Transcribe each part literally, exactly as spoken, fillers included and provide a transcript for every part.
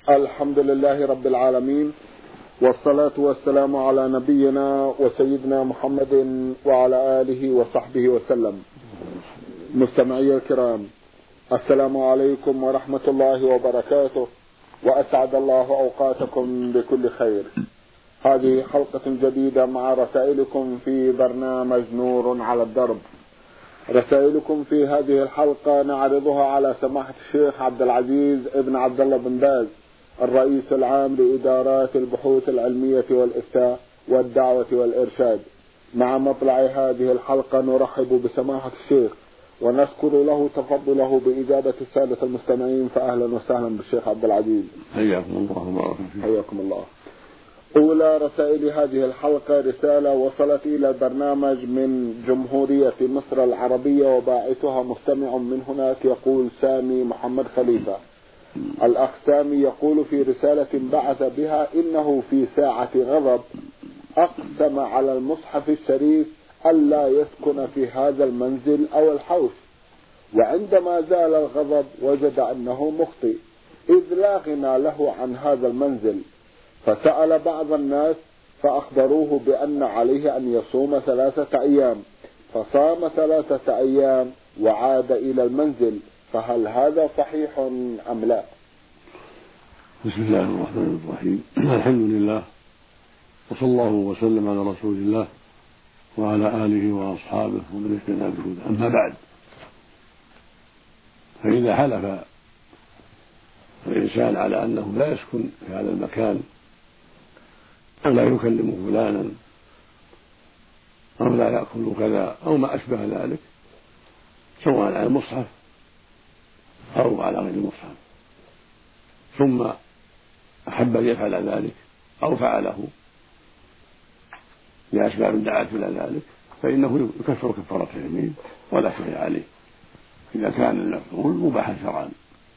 الحمد لله رب العالمين، والصلاة والسلام على نبينا وسيدنا محمد وعلى آله وصحبه وسلم. مستمعي الكرام، السلام عليكم ورحمة الله وبركاته، وأسعد الله أوقاتكم بكل خير. هذه حلقة جديدة مع رسائلكم في برنامج نور على الدرب. رسائلكم في هذه الحلقة نعرضها على سماحة الشيخ عبد العزيز ابن عبد الله بن باز، الرئيس العام لإدارات البحوث العلمية والإفتاء والدعوة والإرشاد. مع مطلع هذه الحلقة نرحب بسماحة الشيخ ونشكر له تفضله بإجابة السادة المستمعين، فأهلا وسهلا بالشيخ عبد العزيز. حياكم الله. حياكم الله. أولى رسائل هذه الحلقة رسالة وصلت إلى البرنامج من جمهورية مصر العربية، وباعثها مستمع من هناك يقول سامي محمد خليفة. الأخ سامي يقول في رسالة بعث بها إنه في ساعة غضب أقسم على المصحف الشريف ألا يسكن في هذا المنزل أو الحوش، وعندما زال الغضب وجد أنه مخطئ إذ لا غنى له عن هذا المنزل، فسأل بعض الناس فأخبروه بأن عليه أن يصوم ثلاثة أيام، فصام ثلاثة أيام وعاد إلى المنزل، فهل هذا صحيح أم لا؟ بسم الله الرحمن الرحيم. الحمد لله، وصلى الله وسلم على رسول الله وعلى آله وأصحابه ومن اهتدى بهداه. أما بعد، فإذا حلف الإنسان على أنه لا يسكن في هذا المكان أو لا يكلم فلانا أو لا يأكل كذا أو ما أشبه ذلك، سواء على المصحف أو على غير المصحف، ثم أحب أن يفعل ذلك أو فعله لأسباب دعت إلى ذلك، فإنه يكفر كفارة اليمين ولا شيء عليه إذا كان المفعول مباحا شرعا،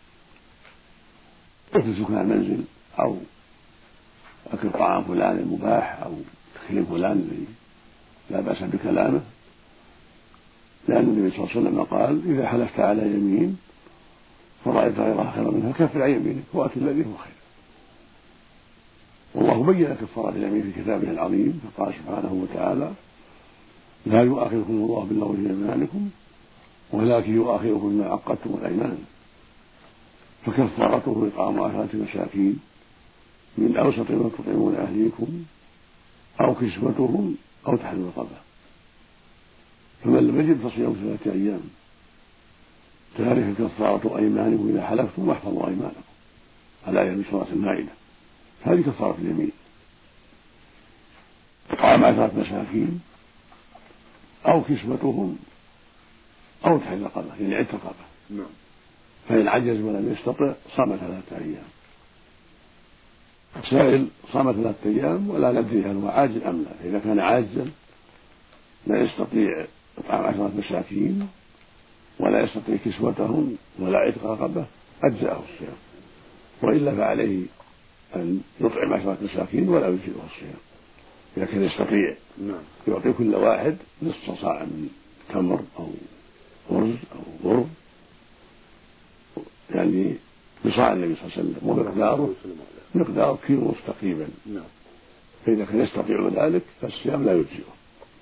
مثل سكن المنزل أو أكل طعام فلان المباح أو تكليم فلان الذي لا بأس بكلامه، لأن النبي صلى الله عليه وسلم قال: إذا حلفت على يمين فرأيت غيرها خيرا منها كفر عن يمينك وأت الذي هو خير. والله بين كفارة اليمين في كتابه العظيم، فقال سبحانه وتعالى: لا يؤاخذكم الله باللغو في أيمانكم ولكن يؤاخذكم بما عقدتم الأيمان، فكفارته إطعام عشرة مساكين من أوسط ما تطعمون أهليكم أو كسوتهم أو تحرير رقبة، فمن لم يجد فصيام ثلاثة أيام، ذلك كفارة أيمانكم إذا حلفتم واحفظوا أيمانكم، على آية من سورة المائدة. هذه كفارة اليمين، إطعام عشرة مساكين أو كسوتهم أو تحرير رقبة، يعني عتق رقبة. فإن عجز ولم يستطع صام ثلاثة أيام. السائل صام ثلاثة أيام ولا ندري هل هو عاجز أم لا. فإذا كان عاجزا لا يستطيع إطعام عشرة مساكين ولا يستطيع كسوتهم ولا عتق رقبة أجزأه الصيام، وإلا فعليه أن يطعم عشرة مساكين ولا يجزئه الصيام. إذا كان يستطيع يعطي كل واحد نصف صاع من تمر أو رز أو بر، يعني بصاع النبي صلى الله عليه وسلم، ومقداره مقدار كيلو ونصف تقريبا. فإذا كان يستطيع ذلك فالصيام لا يجزئه.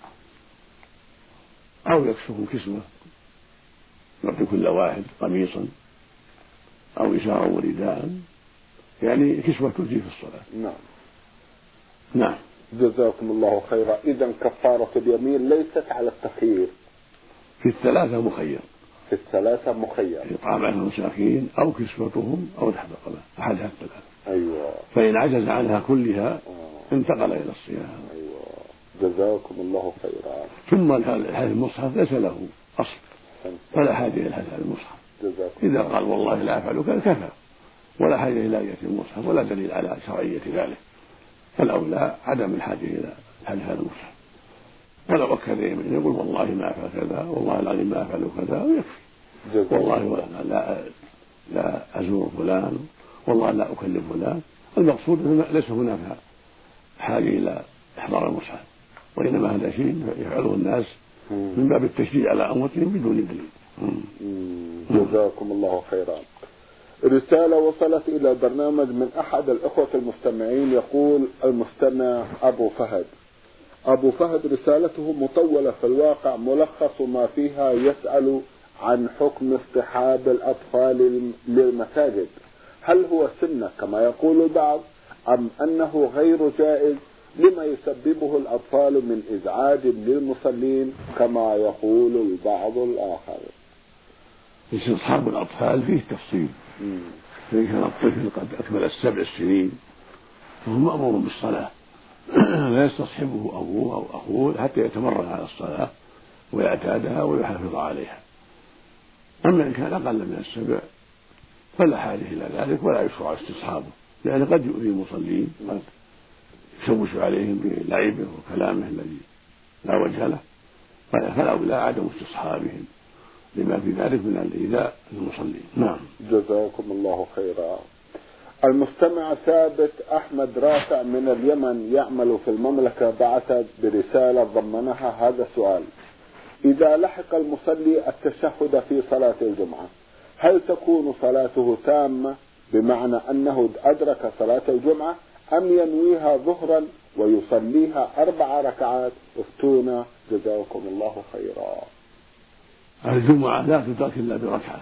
أو يكسوه كسوة، يعطي كل واحد قميصا أو إزارا ورداء، يعني كسوة تجزي في الصلاة. نعم نعم. جزاكم الله خيرا. إذن كفارة اليمين ليست على التخيير، في الثلاثة مخير. في الثلاثة مخير، إطعام عشرة مساكين أو كسوتهم أو تحرير رقبة، أحدها الثلاثة. أيوة. فإن عجز عنها كلها انتقل إلى الصيام. أيوة. جزاكم الله خيرا. ثم الحديث المصحف ليس له أصل، فلا حاجة إلى الحديث المصحف. إذا قال والله لا أفعل كذا كفى، ولا حاجة إلى آية المصحف ولا دليل على شرعية ذلك، فالأولى عدم الحاجة إلى حديث المصحف. ولو أكد يمين يقول والله ما أفعل كذا، والله العظيم ما أفعل كذا، ويكفي. والله لا لا أزور فلان، والله لا أكلم فلان. المقصود ليس هناك حاجة إلى إحضار المصحف، وإنما هذا شيء يفعله الناس من باب التشجيع على أموتهم بدون دليل. جزاكم الله خيرا. رسالة وصلت إلى البرنامج من أحد الأخوة المستمعين، يقول المستمع أبو فهد. أبو فهد رسالته مطولة في الواقع، ملخص ما فيها يسأل عن حكم اصطحاب الأطفال للمساجد، هل هو سنة كما يقول البعض أم أنه غير جائز لما يسببه الأطفال من إزعاج للمصلين كما يقول البعض الآخر؟ استصحاب الأطفال فيه تفصيل، فإن كان الطفل قد أكمل السبع سنين فهو مأمور بالصلاة، لا يستصحبه أبوه أو أخوه حتى يتمرن على الصلاة ويعتادها ويحافظ عليها. أما إن كان أقل من السبع فلا حاجة إلى ذلك ولا يشرع استصحابه، لأن قد يؤذي المصلين، قد يشوش عليهم بلعبه وكلامه الذي لا وجه له، فلا عدم استصحابهم لما في ذلك من الإيذاء للمصلين. نعم. جزاكم الله خيرا. المستمع ثابت أحمد رافع من اليمن يعمل في المملكة بعث برسالة ضمنها هذا السؤال: إذا لحق المصلي التشهد في صلاة الجمعة هل تكون صلاته تامة بمعنى أنه أدرك صلاة الجمعة أم ينويها ظهرا ويصليها أربع ركعات؟ افتونا جزاكم الله خيرا. الجمعة لا تدرك إلا بركعة،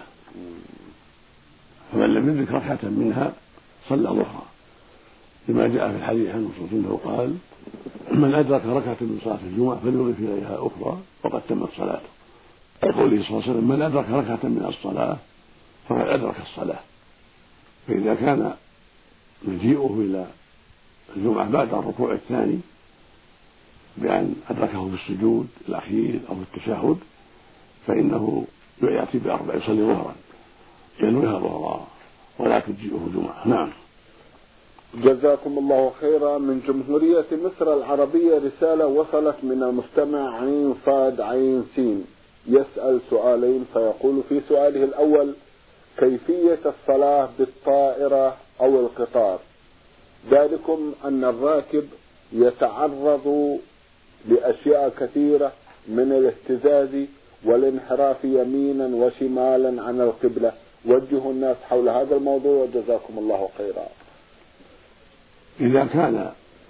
فمن لم يدرك ركعة منها صلى ظهرا، لما جاء في الحديث عن الرسول انه قال: من أدرك ركعة من صلاة الجمعة فليضف إليها أخرى وقد تمت صلاته. قوله صلى الله عليه وسلم: من أدرك ركعة من الصلاة فقد أدرك الصلاة. فإذا كان مجيئه إلى الجمعة بعد الركوع الثاني بأن أدركه في السجود الأخير أو في التشهد فإنه يأتي بأربع، يصلي ظهرا ينويها ظهرا ولا تجيئه جمعة. نعم. جزاكم الله خيرا. من جمهورية مصر العربية رسالة وصلت من المستمع عين صاد عين سين، يسأل سؤالين، فيقول في سؤاله الأول: كيفية الصلاة بالطائرة أو القطار؟ ذلكم أن الراكب يتعرض لأشياء كثيرة من الاهتزاز والانحراف يمينا وشمالا عن القبلة، وجهوا الناس حول هذا الموضوع جزاكم الله خيرا. إذا كان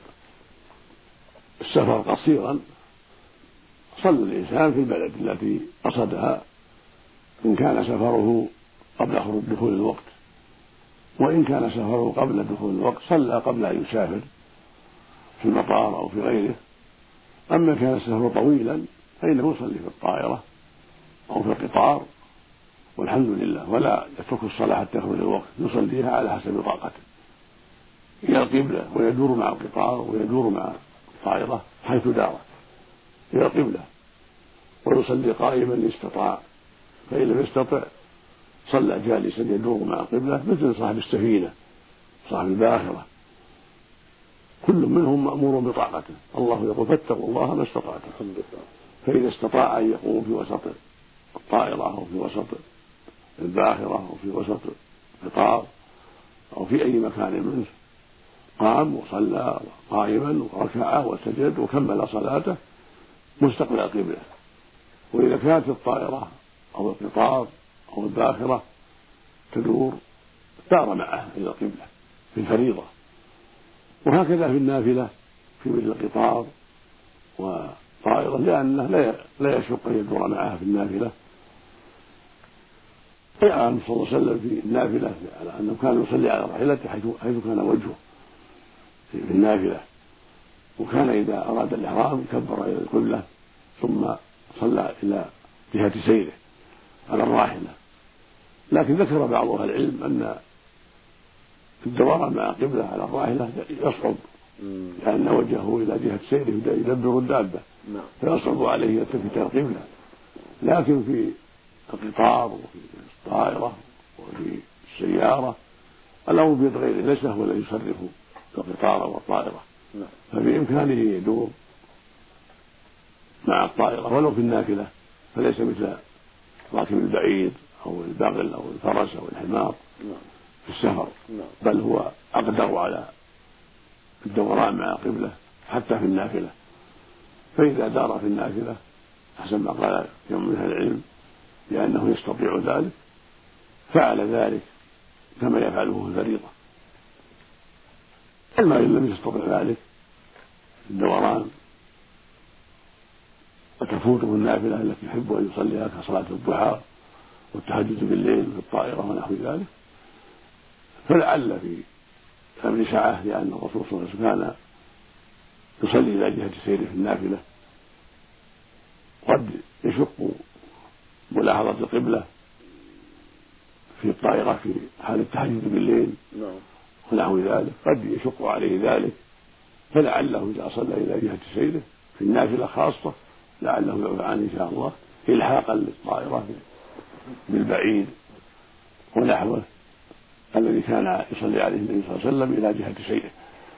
السفر قصيرا صلى الإنسان في البلد التي قصدها إن كان سفره قبل خروج دخول الوقت، وإن كان سفره قبل دخول الوقت صلى قبل أن يسافر في المطار أو في غيره. أما كان السفر طويلا فإنه يصلي في الطائرة أو في القطار والحمد لله، ولا يترك الصلاة حتى يخرج الوقت، يصليها على حسب طاقته إلى القبلة ويدور مع القطار ويدور مع الطائرة حيث دار إلى القبلة، ويصلي قائما إن استطاع، فإن لم يستطع صلى جالسا يدور مع القبلة مثل صاحب السفينة صاحب الباخرة، كل منهم مأمور بطاقته. الله يقول: فاتقوا الله ما استطعتم. فإذا استطاع أن يقوم في وسط الطائرة أو في وسط الباخرة أو في وسط القطار أو في أي مكان منه قام وصلى قائما وركع وسجد وكمل صلاته مستقبل القبلة. وإذا كانت الطائرة أو القطار أو الباخرة تدور دار معه إلى القبلة في الفريضة، وهكذا في النافلة في مثل القطار وطائرة، لأنه لا يشق أن يدور معها في النافلة. قال صلى الله عليه وسلم في النافلة على أنه كان يصلي على راحلته حيث كان وجهه في النافلة، وكان إذا أراد الإحرام كبر إلى القبلة ثم صلى إلى جهة سيره على الراحلة. لكن ذكر بعض أهل العلم أن الدوران مع القبلة على الراحلة يصعب، لأن وجهه إلى جهة سيره يدبر الدابة فيصعب عليه يلتفت القبلة. لكن في القطار وفي الطائرة وفي السيارة الأمر بيد غيره، ليس هو الذي يصرف القطار والطائرة، فبإمكانه يدور مع الطائرة ولو في النافلة، فليس مثل راكب البعير أو البغل أو الفرس أو الحمار في السفر، بل هو أقدر على الدوران مع القبلة حتى في النافلة. فإذا دار في النافلة حسب ما قال يوم من العلم لأنه يستطيع ذلك فعل ذلك كما يفعله في الفريضة. أما إن لم يستطع ذلك الدوران وتفوته النافلة التي يحب أن يصليها كصلاة الضحى والتهجد بالليل في الطائرة ونحو ذلك، فلعل في أمر ساعة، لأن الرسول صلى الله عليه وسلم كان يصلي إلى جهة سيره في النافلة، قد يشق ملاحظة القبلة في الطائرة في حال التهجد بالليل ونحو ذلك، قد يشق عليه ذلك، فلعله إذا صلى إلى جهة سيره في النافلة خاصة لعله يعفى إن شاء الله إلحاقا للطائرة بالبعيد ونحوه الذي كان يصلي عليه النبي صلى الله عليه وسلم إلى جهة سيره.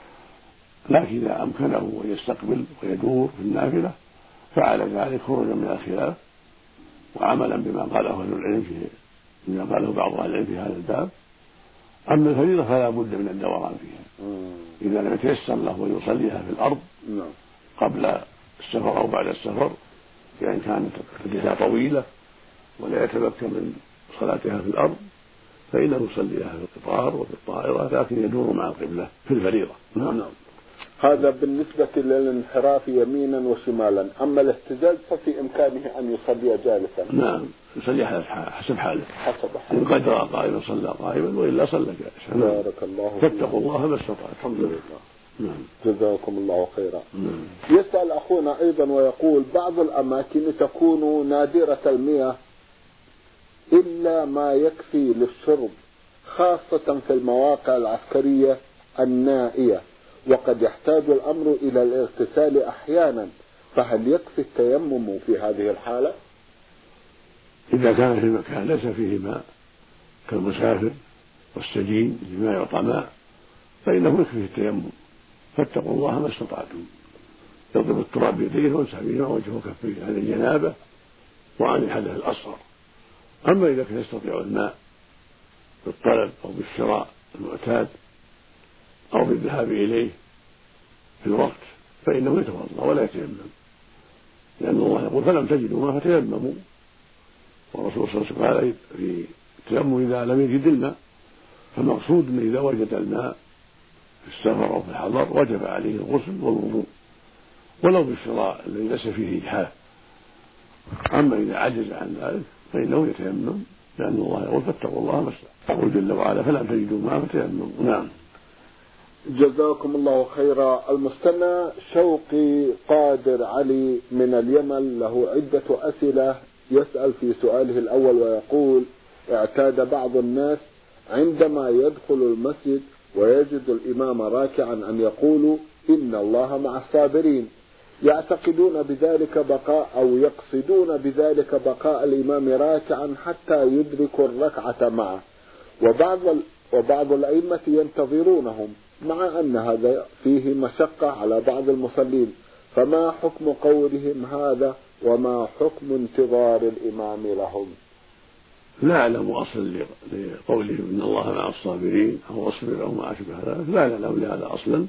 لكن إذا أمكنه أن يستقبل ويدور في النافلة فعل ذلك خروجا من الخلاف وعملا بما قاله أهل العلم في بما قاله بعض أهل العلم في هذا الباب. أما الفريضة فلا بد من الدوران فيها إذا لم يتيسر له أن يصليها في الأرض قبل السفر أو بعد السفر، لأن كانت مدتها طويلة ولا يتمكن من صلاتها في الأرض، فإنه يصليها في القطار وفي الطائرة، لكن يدور مع القبلة في الفريضة. نعم. هذا بالنسبة للانحراف يمينا وشمالا. أما الاهتزاز ففي إمكانه أن يصلي جالسا. نعم، يصلي حسب حاله، حسب حاله. إن قدر قائما صلى قائما وإلا صلى جالسا. بارك الله فيك. فاتقوا الله ما استطعتم. الحمد لله. نعم. جزاكم الله خيرا. نعم. يسأل أخونا أيضا ويقول: بعض الأماكن تكون نادرة المياه إلا ما يكفي للشرب، خاصة في المواقع العسكرية النائية، وقد يحتاج الأمر إلى الاغتسال أحيانا، فهل يكفي التيمم في هذه الحالة؟ إذا كان في مكان ليس فيه ماء كالمسافر والسجين لما يعطى ماء فإنه يكفيه التيمم، فاتقوا الله ما استطعتم، يضرب التراب بيديه ويمسح بهما وجهه وكفيه عن الجنابة وعن الحدث الأصغر. أما إذا كان يستطيع الماء بالطلب أو بالشراء المعتاد أو بالذهاب إليه في الوقت فإنه يتوضأ ولا يتيمم، لأن الله يقول: فلم تجدوا ماء فتيمموا، والرسول صلى الله عليه وسلم قال في التيمم إذا لم يجد الماء، فالمقصود أنه إذا وجد الماء في السفر أو في الحضر وجب عليه الغسل والوضوء ولو بالشراء الذي ليس فيه إجحاف. أما إذا عجز عن ذلك فإنه يتيمم، لأن الله يقول: فاتقوا الله ما استطعتم، يقول جل وعلا: فلم تجدوا ماء فتيمموا. نعم. جزاكم الله خيرا. المستمع شوقي قادر علي من اليمن له عدة أسئلة. يسأل في سؤاله الأول ويقول: اعتاد بعض الناس عندما يدخل المسجد ويجد الإمام راكعا أن يقولوا: إن الله مع الصابرين، يعتقدون بذلك بقاء أو يقصدون بذلك بقاء الإمام راكعا حتى يدركوا الركعة معه، وبعض وبعض الأئمة ينتظرونهم، مع أن هذا فيه مشقة على بعض المصلين، فما حكم قولهم هذا وما حكم انتظار الإمام لهم؟ لا أعلم أصل لقولهم إن الله مع الصابرين أو أصبر أو ما أشبه ذلك، لا نعلم لهذا أصلا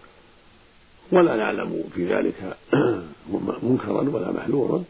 ولا نعلم في ذلك منكرا ولا محذورا.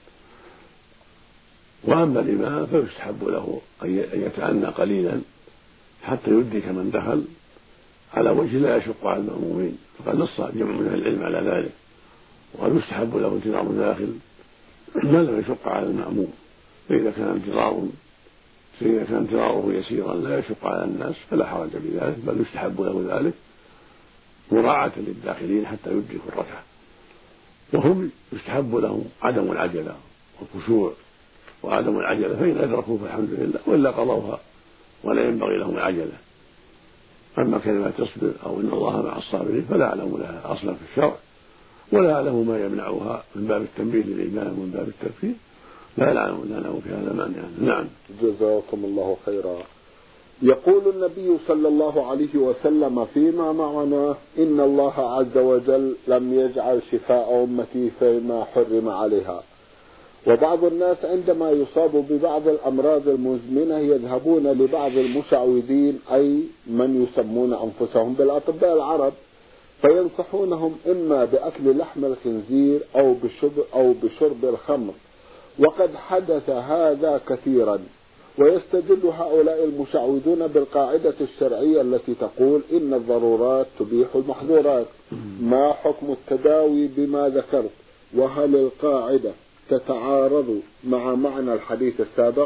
وأما الإمام فيستحب له أن يتأنى قليلا حتى يدرك من دخل على وجه لا يشق على المأمومين، فقد نص جمع من العلم على ذلك، وقد يستحب له انتظار داخل ما لم يشق على المأموم، فإذا كان انتظار فإذا كان انتظاره يسيرا لا يشق على الناس فلا حرج بذلك، بل يستحب له ذلك مراعاة للداخلين حتى يدركوا الركعة. وهم يستحب لهم عدم العجلة والخشوع وعدم العجلة، فإن أدركوا فالحمد لله، وإلا قضوها ولا ينبغي لهم العجلة. أما كلمة تصبر أو إن الله مع الصابرين فلا أعلم لها أصلا في الشرع، ولا أعلم ما يمنعها من باب التنبيه للإمام ومن باب التكفير، لا أعلم لنا في هذا مانع. نعم. جزاكم الله خيرا. يقول النبي صلى الله عليه وسلم فيما معنا: إن الله عز وجل لم يجعل شفاء أمتي فيما حرم عليها. وبعض الناس عندما يصاب ببعض الأمراض المزمنة يذهبون لبعض المشعوذين، أي من يسمون أنفسهم بالأطباء العرب، فينصحونهم إما بأكل لحم الخنزير أو بشرب, أو بشرب الخمر، وقد حدث هذا كثيرا، ويستدل هؤلاء المشعوذون بالقاعدة الشرعية التي تقول إن الضرورات تبيح المحظورات. ما حكم التداوي بما ذكرت؟ وهل القاعدة تتعارض مع معنى الحديث السابق؟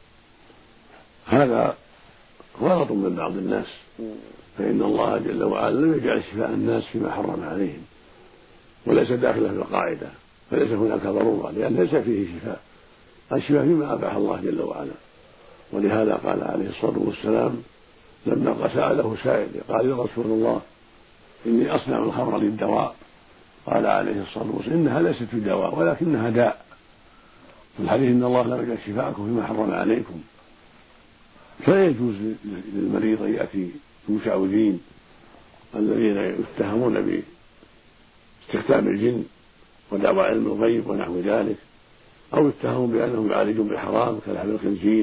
هذا غلط من بعض الناس، فإن الله جل وعلا لم يجعل شفاء الناس فيما حرم عليهم، وليس داخلا في القاعدة، فليس هناك ضرورة، لأن ليس فيه شفاء، الشفاء فيما أباح الله جل وعلا. ولهذا قال عليه الصلاة والسلام لما سأله سائل قال يا رسول الله إني أصنع الخمر للدواء، قال عليه الصلاة والسلام إنها ليست بدواء ولكنها داء. في الحديث إن الله لم يجعل شفاءكم فيما حرم عليكم. فلا يجوز للمريض أن يأتي المشعوذين الذين يتهمون باستخدام الجن ودعوى علم الغيب ونحو ذلك، أو يتهمون بأنهم يعالجون بحرام كلحم الخنزير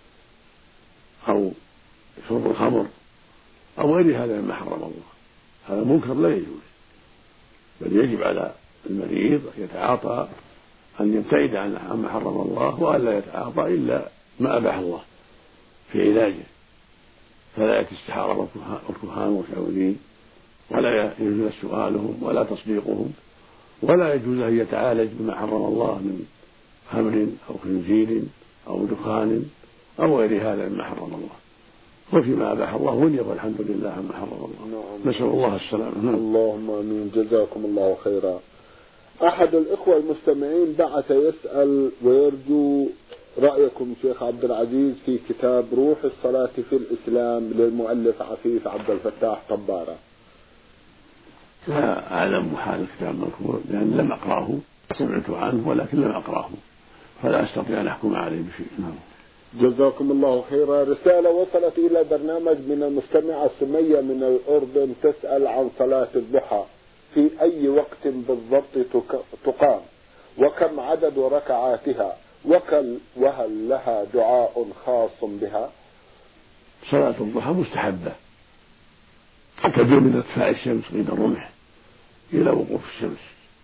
أو شرب الخمر أو غير هذا مما حرم الله. هذا منكر لا يجوز، بل يجب على المريض أن يتعاطى أن يبتعد عما حرم الله، وأن لا يتعاطى إلا ما أباح الله في علاجه. فلا يأتي السحارة والكهان والمشعوذين، ولا يجوز سؤالهم ولا تصديقهم، ولا يجوز أن يتعالج بما حرم الله من خمر أو خنزير أو دخان أو غير هذا مما حرم الله، وفيما أباح الله وليقل الحمد لله عما حرم الله. نسأل الله السلامة. اللهم آمين. جزاكم الله خيرا. أحد الإخوة المستمعين بعث يسأل ويرجو رأيكم شيخ عبد العزيز في كتاب روح الصلاة في الإسلام للمؤلف عفيف عبد الفتاح طبارة. لا أعلم حال الكتاب مذكور لأن لم أقرأه، سمعت عنه ولكن لم أقرأه، فلا أستطيع أن أحكم عليه بشيء. جزاكم الله خيرا. رسالة وصلت إلى برنامج من المستمعة سمية من الأردن تسأل عن صلاة الضحى، في أي وقت بالضبط تقام، وكم عدد ركعاتها، وهل لها دعاء خاص بها؟ صلاة الضحى مستحبة، تبدأ من ارتفاع الشمس قيد الرمح إلى وقوف الشمس،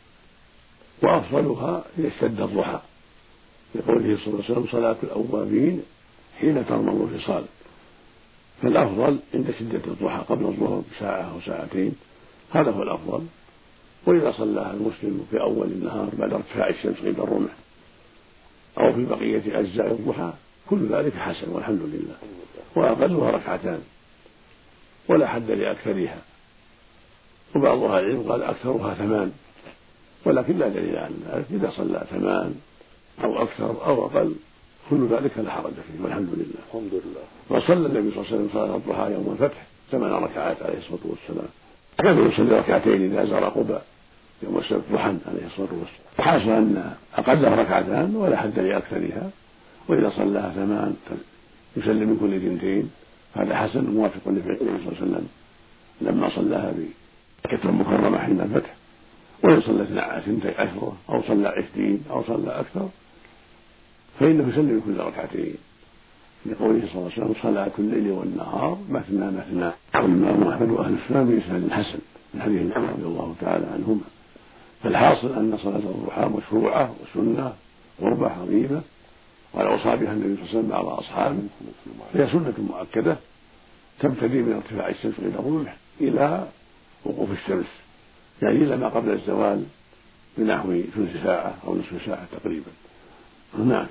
وأفضلها إذا اشتد الضحى، لقوله صلى الله عليه وسلم صلاة الأوابين حين ترمض الفصال. فالأفضل عند شدة الضحى قبل الظهر بساعة أو ساعتين، هذا هو الأفضل. وإذا صلاها المسلم في أول النهار بعد ارتفاع الشمس قيد الرمح أو في بقية أجزاء الضحى كل ذلك حسن والحمد لله. وأقلها ركعتان ولا حد لأكثرها، وبعض أهل العلم قال أكثرها ثمان، ولكن لا دليل على ذلك. إذا صلى ثمان أو أكثر أو أقل كل ذلك لا حرج فيه والحمد لله. الحمد لله. وصلى النبي صلى الله عليه وسلم صلاة الضحى يوم الفتح ثمان ركعات عليه الصلاة والسلام، كان يصلي ركعتين إذا زار قباء يوم السبت ضحى عليه الصلاة والسلام. حاصل أن أقلها ركعتان ولا حد لأكثرها، وإذا صلىها ثمان يسلم من كل اثنتين، هذا حسن موافق لفعل النبي صلى الله عليه وسلم لما صلاها بمكة المكرمة حين الفتح. وإن صلى اثنتي عشرة أو صلى عشرين أو صلى أكثر فإنه يسلم من كل ركعتين، لقوله صلى الله عليه وسلم صلاة الليل والنهار مثنى مثنى. والإمام أحمد وأهل السنة بإسناد حسن من حديث ابن عمر رضي الله تعالى عنهما. فالحاصل أن صلاة الضحى مشروعة وسنة قربة عظيمة، ولو أصاب بها النبي صلى الله عليه وسلم بعض أصحابه فهي سنة مؤكدة تبتدي من ارتفاع الشمس إلى الرمح إلى وقوف الشمس، يعني إلى ما قبل الزوال بنحو ثلث ساعة أو نصف ساعة تقريبا. نعم.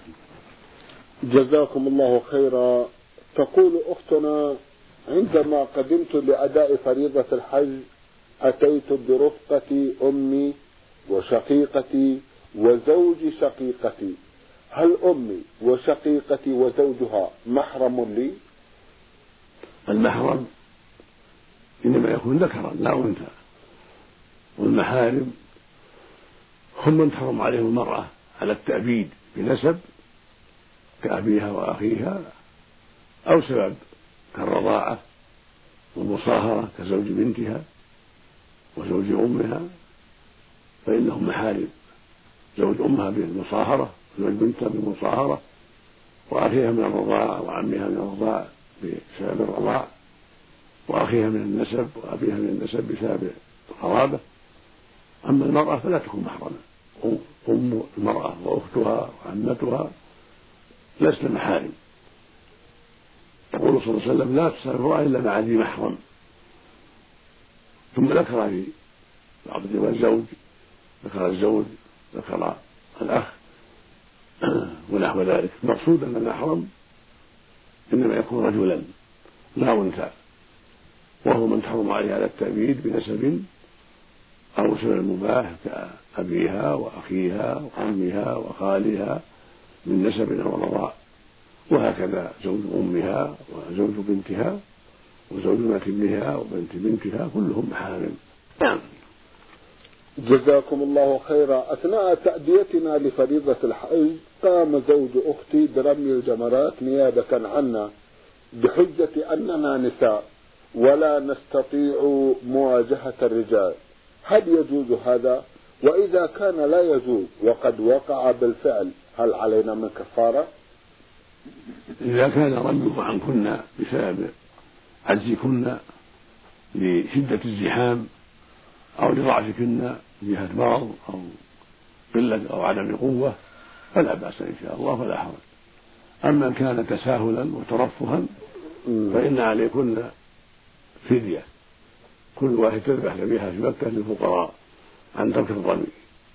جزاكم الله خيرا. تقول أختنا عندما قدمت لأداء فريضة الحج أتيت برفقة أمي وشقيقتي وزوج شقيقتي، هل أمي وشقيقتي وزوجها محرم لي؟ المحرم إنما يكون ذكرا لا أنثى، والمحارم هم من تحرم عليهم المرأة على التأبيد بنسب كأبيها وأخيها أو سبب كالرضاعة والمصاهرة كزوج بنتها وزوج أمها، فإنهم محارم. زوج أمها بالمصاهرة، زوج بنتها بالمصاهرة، وأخيها من الرضاعة وعمها من الرضاعة بسبب الرضاعة، وأخيها من النسب وأبيها من النسب بسبب القرابة. أما المرأة فلا تكون محرمة، أم المرأة وأختها وعمتها لسن محارم، يقول صلى الله عليه وسلم لا تصلي المرأة إلا مع ذي محرم، ثم ذكر في بعض الروايات الزوج، ذكر الزوج، ذكر الأخ ونحو ذلك. المقصود أن المحرم إنما يكون رجلا لا أنثى، وهو من تحرم عليه على التأبيد بنسب أو سبب مباح كأبيها وأخيها وعمها وخالها من نسب أو رضاع، وهكذا زوج أمها وزوج بنتها وزوج بنت ابنها وبنت بنتها كلهم محارم. نعم. جزاكم الله خيرا. أثناء تأديتنا لفريضة الحج قام زوج أختي برمي الجمرات نيابة عنا بحجة أننا نساء ولا نستطيع مواجهة الرجال، هل يجوز هذا؟ وإذا كان لا يجوز وقد وقع بالفعل هل علينا من كفارة؟ إذا كان رميه عنكن بسبب عجزكن لشدة الزحام أو لضعفكن من جهة مرض أو قلة أو عدم قوة فلا بأس إن شاء الله ولا حرج. أما إن كان تساهلا وترفها فإن عليكن فدية، كل واحد تذبح ذبيحة في مكة للفقراء عن ترك الرمي.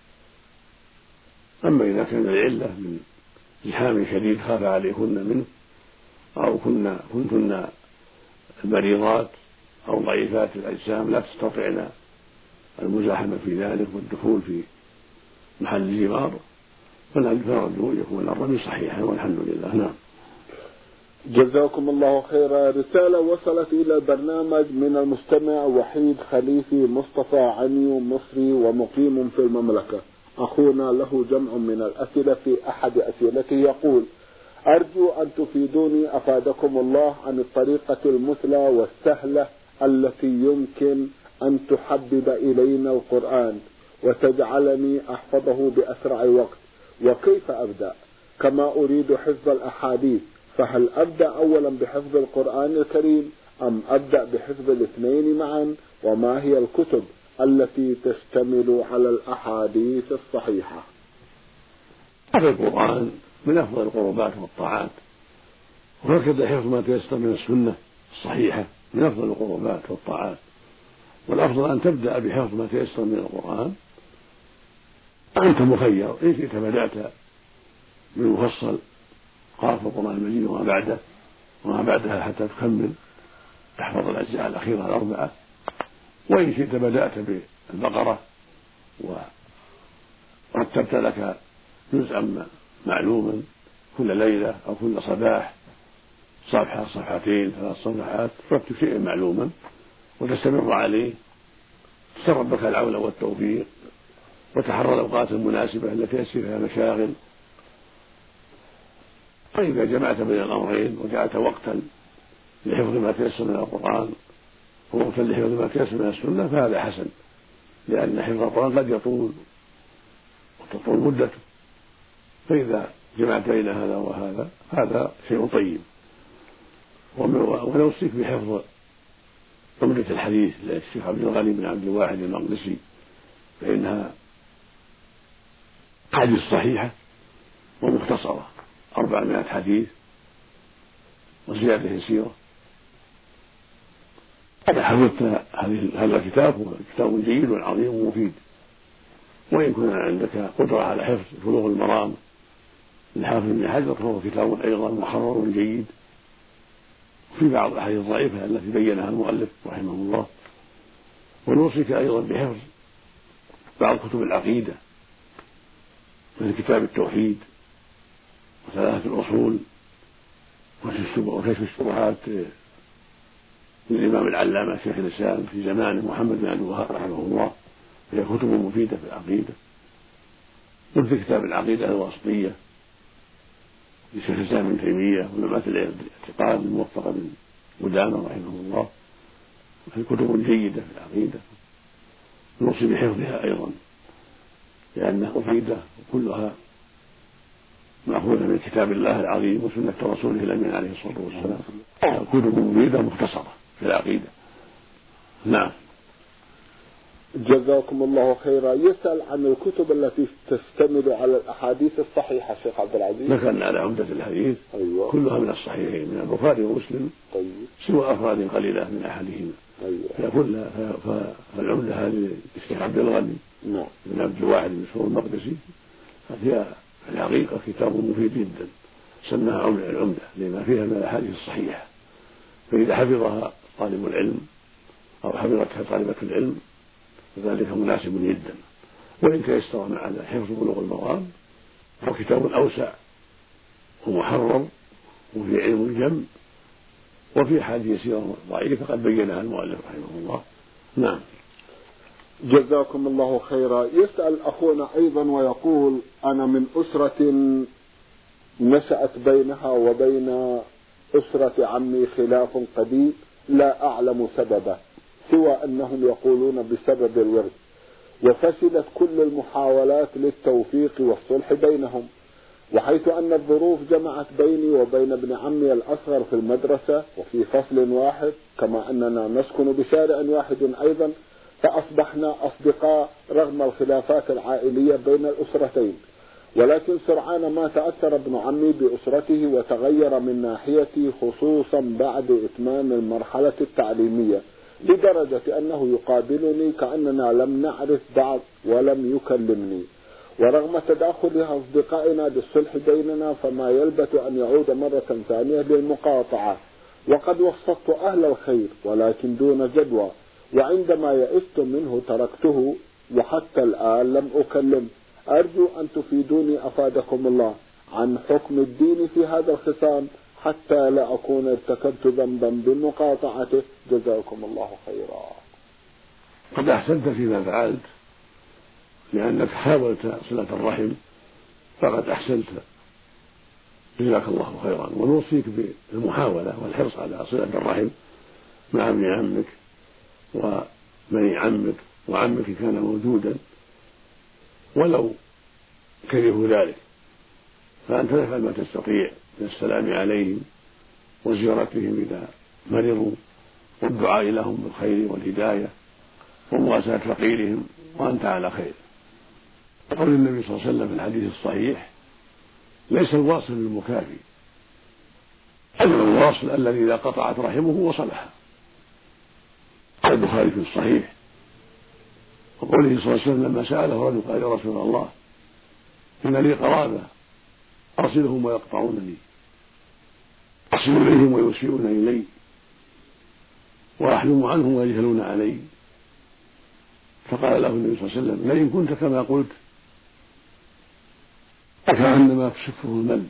أما إذا كان العلة من زحام شديد خاف عليكن منه أو كنا كنتن مريضات أو ضعيفات الأجسام لا تستطعن المزاحمة في ذلك والدخول في محل الجمار فنرجو يكون الرمي صحيحا والحمد لله. نعم. جزاكم الله خيرا. رسالة وصلت إلى البرنامج من المستمع وحيد خليفي مصطفى عنيو مصري ومقيم في المملكة. أخونا له جمع من الأسئلة، في أحد أسئلته يقول: أرجو أن تفيدوني أفادكم الله عن الطريقة المثلى والسهلة التي يمكن أن تحبب إلينا القرآن وتجعلني أحفظه بأسرع وقت، وكيف أبدأ؟ كما أريد حفظ الأحاديث، فهل أبدأ أولا بحفظ القرآن الكريم أم أبدأ بحفظ الاثنين معا؟ وما هي الكتب التي تشتمل على الأحاديث الصحيحة؟ حفظ القرآن من أفضل القربات والطاعات، وهكذا حفظ ما تيسر من السنة الصحيحة من أفضل القربات والطاعات، والأفضل أن تبدأ بحفظ ما تيسر من القرآن. أنت مخير، إن شئت بدأت بالمفصل قراءة القرآن المجيد وما بعده وما بعدها حتى تكمل تحفظ الأجزاء الأخيرة الأربعة، وإن شئت بدأت بالبقرة ورتبت لك جزءا معلوما كل ليلة أو كل صباح صفحة صفحتين ثلاث صفحات، رتب شيئا معلوما وتستمر عليه، تسأل ربك العون والتوفيق وتحرى الأوقات المناسبة التي يصير فيها مشاغل. فإذا جمعت بين الأمرين وجعلت وقتا لحفظ ما تيسر من القرآن ووقتا لحفظ ما تيسر من السنة فهذا حسن، لأن حفظ القرآن قد يطول وتطول مدته، فإذا جمعت بين هذا وهذا هذا شيء طيب. ونوصيك بحفظ عمدة الحديث للشيخ عبد الغني بن عبد الواحد المقدسي، فإنها حديث صحيحة ومختصرة أربعمائة حديث وزيادة يسيرة. إذا حفظت هذا الكتاب هو كتاب جيد وعظيم ومفيد. وإن كان عندك قدرة على حفظ بلوغ المرام للحافظ بن حجر فهو كتاب أيضا محرر جيد في بعض الأحاديث الضعيفة التي بينها المؤلف رحمه الله. ونوصيك أيضا بحفظ بعض كتب العقيدة مثل كتاب التوحيد وثلاثة الأصول وكشف الشبهات للإمام العلامة شيخ الإسلام في زمانه محمد بن عبد الوهاب رحمه الله، هي كتب مفيدة في العقيدة. وفي كتاب العقيدة الواسطية لشيخ الإسلام ابن تيمية ولمعة الاعتقاد الموفقة بن قدامة رحمه الله، وهي كتب جيدة في العقيدة نوصي بحفظها أيضا لأنها مفيدة وكلها مأخوذة من كتاب الله العظيم وسنة رسوله الأمين عليه الصلاة والسلام، كتب مفيدة مختصرة في العقيدة. نعم. جزاكم الله خيرا. يسأل عن الكتب التي تشتمل على الأحاديث الصحيحة شيخ عبد العزيز. ذكرنا على عمدة الحديث. أيوة. كلها من الصحيحين من البخاري ومسلم. طيب. سوى أفراد قليلة من أحدهما. أيوة. فكل فالعمدة هذه الشيخ عبد الغني نعم. من عبد الواحد بن مسعود المقدسي فيها في الحقيقة كتاب مفيد جدا سماها العمدة لما فيها من الأحاديث الصحيحة، فإذا حفظها طالب العلم أو حفظتها طالبة العلم فذلك مناسب جدا. وإن تيسر معنا حفظ بلوغ المرام هو كتاب أوسع ومحرر وفي علم جم وفي حديث يسيرة ضعيفة قد بينها المؤلف رحمه الله. نعم. جزاكم الله خيرا. يسأل أخونا أيضا ويقول أنا من أسرة نشأت بينها وبين أسرة عمي خلاف قديم لا أعلم سببه سوى أنهم يقولون بسبب الورث، وفشلت كل المحاولات للتوفيق والصلح بينهم، وحيث أن الظروف جمعت بيني وبين ابن عمي الأصغر في المدرسة وفي فصل واحد كما أننا نسكن بشارع واحد أيضا، فأصبحنا أصدقاء رغم الخلافات العائلية بين الأسرتين. ولكن سرعان ما تأثر ابن عمي بأسرته وتغير من ناحيتي خصوصا بعد إتمام المرحلة التعليمية، لدرجة أنه يقابلني كأننا لم نعرف بعض ولم يكلمني، ورغم تداخل أصدقائنا بالصلح بيننا فما يلبث أن يعود مرة ثانية للمقاطعة، وقد وسطت أهل الخير ولكن دون جدوى، وعندما يئست منه تركته وحتى الآن لم أكلم. أرجو أن تفيدوني أفادكم الله عن حكم الدين في هذا الخصام حتى لا أكون ارتكبت ذنبا بمقاطعته. جزاكم الله خيرا. قد أحسنت فيما فعلت لأنك حاولت صلة الرحم فقد أحسنت جزاك الله خيرا، ونوصيك بالمحاولة والحرص على صلة الرحم مع ابن عمك وبني عمك وعمك كان موجودا ولو كرهوا ذلك، فأنت تفعل ما تستطيع من السلام عليهم وزيارتهم إذا مرضوا والدعاء لهم بالخير والهداية ومواساة فقيرهم وأنت على خير. قول النبي صلى الله عليه وسلم في الحديث الصحيح ليس الواصل بالمكافي، الواصل الذي إذا قطعت رحمه وصلها. البخاري في الصحيح وقوله صلى الله عليه وسلم لما سأله رجل قال يا رسول الله إن لي قرابة أصلهم ويقطعونني، أصل إليهم ويسيئون إلي وأحلم عنهم ويجهلون علي، فقال له النبي صلى الله عليه وسلم لئن كنت كما قلت فكأنما تشفه المل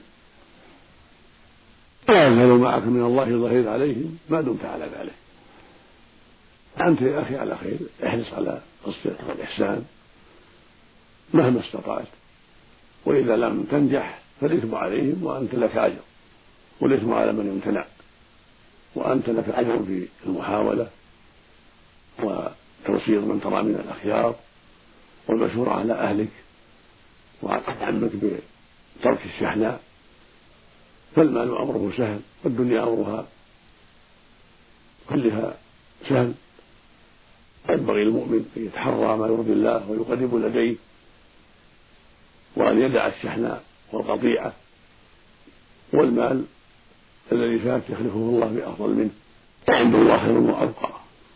لا يزال معك من الله ظهير عليهم ما دمت على ذلك. أنت يا أخي على خير، احرص على الصدق والإحسان مهما استطعت، وإذا لم تنجح فالإثم عليهم وأنت لك أجر، والإثم على من يمتنع، وأنت لك أجر في المحاولة وتوصيل من ترى من الأخيار والمشورة على أهلك وعلى عمك بترك الشحناء، فالمال أمره سهل والدنيا أمرها كلها سهل. ينبغي المؤمن أن يتحرى ما يرضي الله ويقرب لديه، وأن يدع الشحناء والقطيعة، والمال الذي فات يخلفه الله بأفضل منه وعند الله خير وأبقى.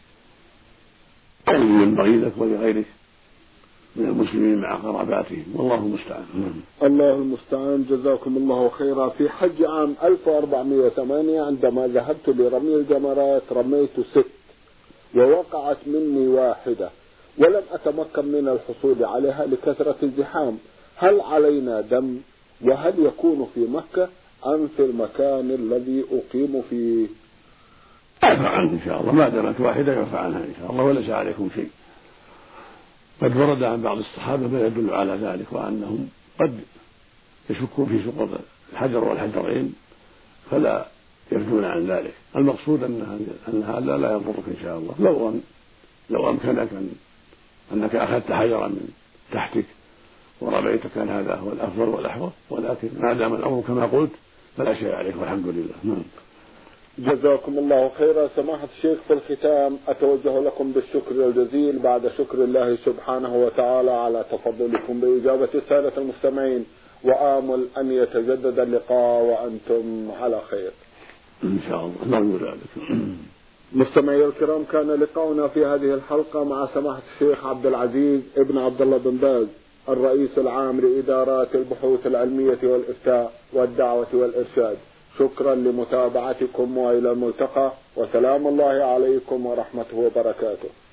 ينبغي لك ولغيرك من المسلمين مع قراباتهم، والله المستعان. الله المستعان. جزاكم الله خيرا. في حج عام ألف وأربعمائة وثمانية عندما ذهبت لرمي الجمرات رميت ست ووقعت مني واحدة ولم أتمكن من الحصول عليها لكثرة الزحام، هل علينا دم؟ وهل يكون في مكة أم في المكان الذي أقيم فيه؟ يعفى عنك إن شاء الله، ما دامت واحدة يعفى عنها إن شاء الله وليس عليكم شيء. قد ورد عن بعض الصحابة ما يدل على ذلك، وأنهم قد يشكوا في سقوط الحجر والحجرين فلا يرجون عن ذلك. المقصود أن هذا لا يضرك إن شاء الله، لو أن لو أمكنك أن أنك أخذت حجرا من تحتك ورميت كان هذا هو الأفضل والأحوط، ولكن ما دام الأمر كما قلت فلا شيء عليك والحمد لله. جزاكم الله خيرا. سماحة الشيخ، في الختام أتوجه لكم بالشكر الجزيل بعد شكر الله سبحانه وتعالى على تفضلكم بإجابة السادة المستمعين، وآمل أن يتجدد اللقاء وأنتم على خير إن شاء الله. نرجو ذلك. مستمعي الكرام، كان لقاؤنا في هذه الحلقة مع سماحة الشيخ عبد العزيز ابن عبد الله بن باز، الرئيس العام لإدارات البحوث العلمية والإفتاء والدعوة والإرشاد. شكرا لمتابعتكم وإلى الملتقى، وسلام الله عليكم ورحمته وبركاته.